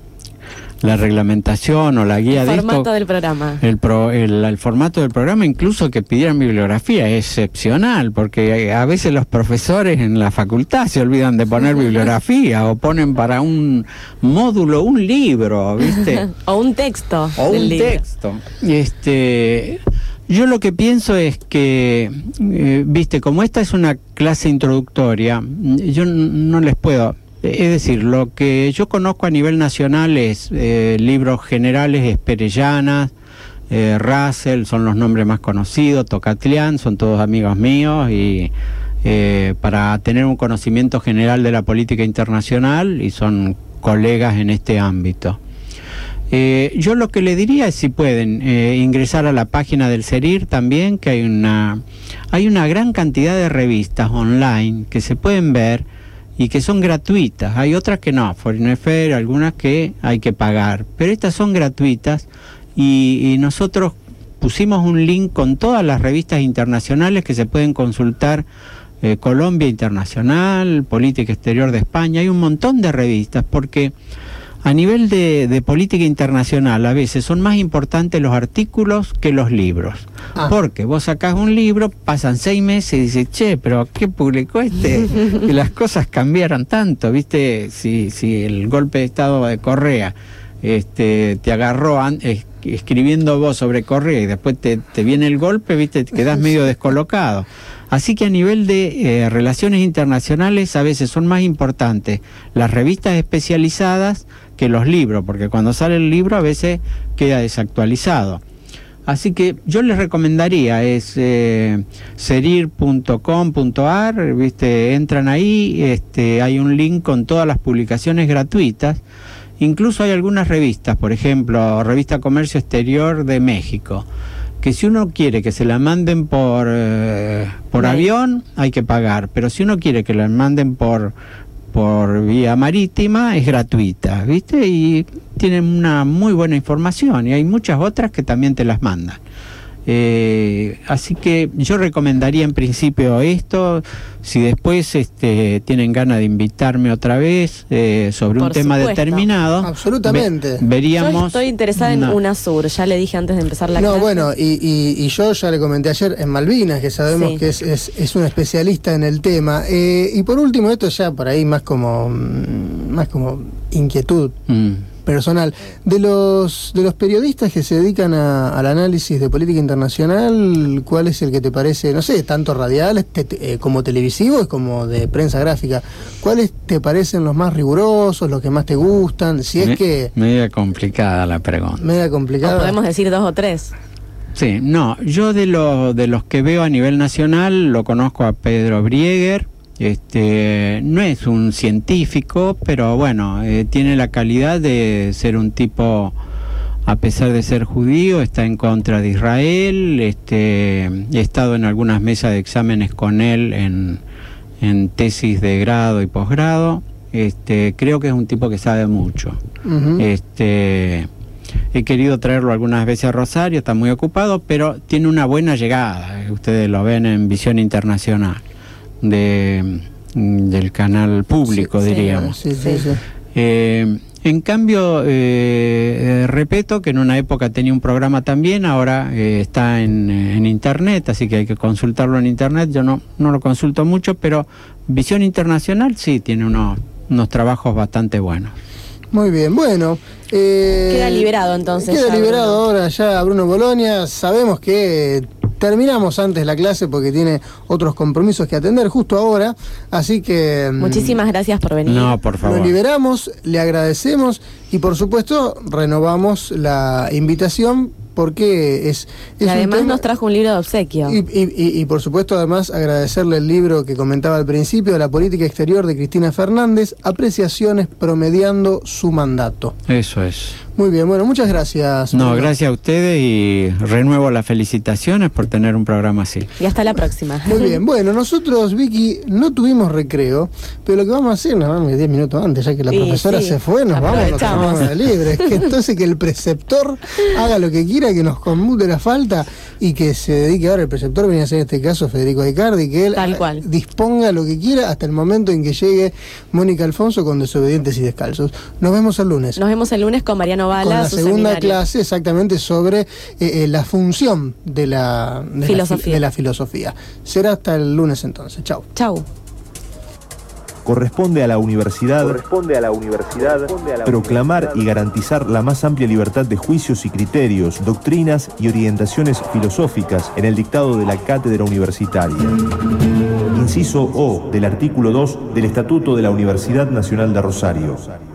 S8: la reglamentación o la guía
S6: el
S8: de esto.
S6: El formato del programa.
S8: El, pro, el, el formato del programa, incluso que pidieran bibliografía, es excepcional, porque a veces los profesores en la facultad se olvidan de poner bibliografía o ponen para un módulo un libro, ¿viste?
S6: O un texto.
S8: O un
S6: libro.
S8: texto. Este... Yo lo que pienso es que, eh, viste, como esta es una clase introductoria, yo no les puedo, es decir, lo que yo conozco a nivel nacional es eh, libros generales, Esperellanas, eh, Russell, son los nombres más conocidos, Tocatlián, son todos amigos míos, y eh, para tener un conocimiento general de la política internacional, y son colegas en este ámbito. Eh, yo lo que le diría es si pueden eh, ingresar a la página del CERIR también, que hay una hay una gran cantidad de revistas online que se pueden ver y que son gratuitas. Hay otras que no, Foreign Affairs, algunas que hay que pagar, pero estas son gratuitas y, y nosotros pusimos un link con todas las revistas internacionales que se pueden consultar. eh, Colombia Internacional, Política Exterior de España, hay un montón de revistas, porque a nivel de, de política internacional a veces son más importantes los artículos que los libros. Ah. Porque vos sacás un libro, pasan seis meses y dices, che, pero ¿qué publicó este? Que las cosas cambiaron tanto, ¿viste? Si, si el golpe de Estado de Correa este, te agarró an, es, escribiendo vos sobre Correa y después te, te viene el golpe, ¿viste? Te quedás medio descolocado. Así que a nivel de eh, relaciones internacionales a veces son más importantes las revistas especializadas que los libros, porque cuando sale el libro a veces queda desactualizado. Así que yo les recomendaría, es eh, cerir punto com punto ar, ¿viste? Entran ahí, este, hay un link con todas las publicaciones gratuitas, incluso hay algunas revistas, por ejemplo, Revista Comercio Exterior de México, que si uno quiere que se la manden por eh, por sí. avión, hay que pagar, pero si uno quiere que la manden por por vía marítima, es gratuita, ¿viste? Y tienen una muy buena información, y hay muchas otras que también te las mandan. Eh, así que yo recomendaría en principio esto. Si después este, tienen ganas de invitarme otra vez eh, sobre Por un tema supuesto. determinado,
S5: absolutamente.
S8: Ve, veríamos.
S6: Yo estoy interesada en
S8: no.
S6: UNASUR, ya le dije antes de empezar la
S5: no,
S6: clase.
S5: No, bueno, y, y, y yo ya le comenté ayer en Malvinas, que sabemos sí. que es, es, es un especialista en el tema. Eh, y por último, esto ya por ahí más como, más como inquietud. Mm. personal, de los de los periodistas que se dedican a, al análisis de política internacional, ¿cuál es el que te parece, no sé, tanto radiales te, te, eh, como televisivos, como de prensa gráfica, cuáles te parecen los más rigurosos, los que más te gustan? Si es
S8: Me,
S5: que
S8: media complicada la pregunta.
S5: Media complicada.
S6: O podemos decir dos o tres.
S8: Sí, no, yo de los de los que veo a nivel nacional lo conozco a Pedro Brieger. Este, no es un científico, pero bueno, eh, tiene la calidad de ser un tipo, a pesar de ser judío, está en contra de Israel. Este, he estado en algunas mesas de exámenes con él en, en tesis de grado y posgrado. Este, creo que es un tipo que sabe mucho. Uh-huh. Este, he querido traerlo algunas veces a Rosario, está muy ocupado, pero tiene una buena llegada. Ustedes lo ven en Visión Internacional. De, del canal público, sí, diríamos.
S5: Sí, sí, sí.
S8: Eh, en cambio, eh, eh, repito que en una época tenía un programa también, ahora eh, está en, en internet, así que hay que consultarlo en internet. Yo no, no lo consulto mucho, pero Visión Internacional sí tiene unos, unos trabajos bastante buenos.
S5: Muy bien, bueno. Eh,
S6: queda liberado entonces.
S5: Queda
S6: ya,
S5: liberado
S6: Bruno.
S5: ahora ya Bruno Bolonia. Sabemos que terminamos antes la clase porque tiene otros compromisos que atender justo ahora, así que
S6: muchísimas gracias por venir.
S8: No, por favor.
S5: Lo liberamos, le agradecemos y por supuesto renovamos la invitación porque es, es
S6: y además
S5: un tema,
S6: nos trajo un libro de obsequio.
S5: y, y, y, y por supuesto además agradecerle el libro que comentaba al principio, La política exterior de Cristina Fernández, Apreciaciones promediando su mandato.
S8: Eso es.
S5: Muy bien, bueno, muchas gracias.
S8: No,
S5: Bruno.
S8: gracias a ustedes y renuevo las felicitaciones por tener un programa así.
S6: Y hasta la próxima.
S5: Muy bien, bueno, nosotros, Vicky, no tuvimos recreo, pero lo que vamos a hacer, nos vamos diez minutos antes, ya que la
S6: Sí,
S5: profesora
S6: sí.
S5: se fue, nos vamos, nos
S6: Aprovechamos.
S5: tomamos la libre. Es que entonces que el preceptor haga lo que quiera, que nos conmute la falta y que se dedique ahora, el preceptor venía a ser en este caso Federico Aicardi, que él
S6: Tal cual.
S5: disponga lo que quiera hasta el momento en que llegue Mónica Alfonso con Desobedientes y Descalzos. Nos vemos el lunes.
S6: Nos vemos el lunes con Mariano Bala,
S5: Con la
S6: su
S5: segunda
S6: seminario.
S5: clase exactamente sobre eh, eh, la función de la, de,
S6: Filosofía.
S5: La, fi- de la filosofía. Será hasta el lunes entonces. Chao.
S6: Chau.
S3: Corresponde a la universidad
S4: Corresponde a la universidad
S3: proclamar y garantizar la más amplia libertad de juicios y criterios, doctrinas y orientaciones filosóficas en el dictado de la cátedra universitaria. Inciso O del artículo dos del Estatuto de la Universidad Nacional de Rosario.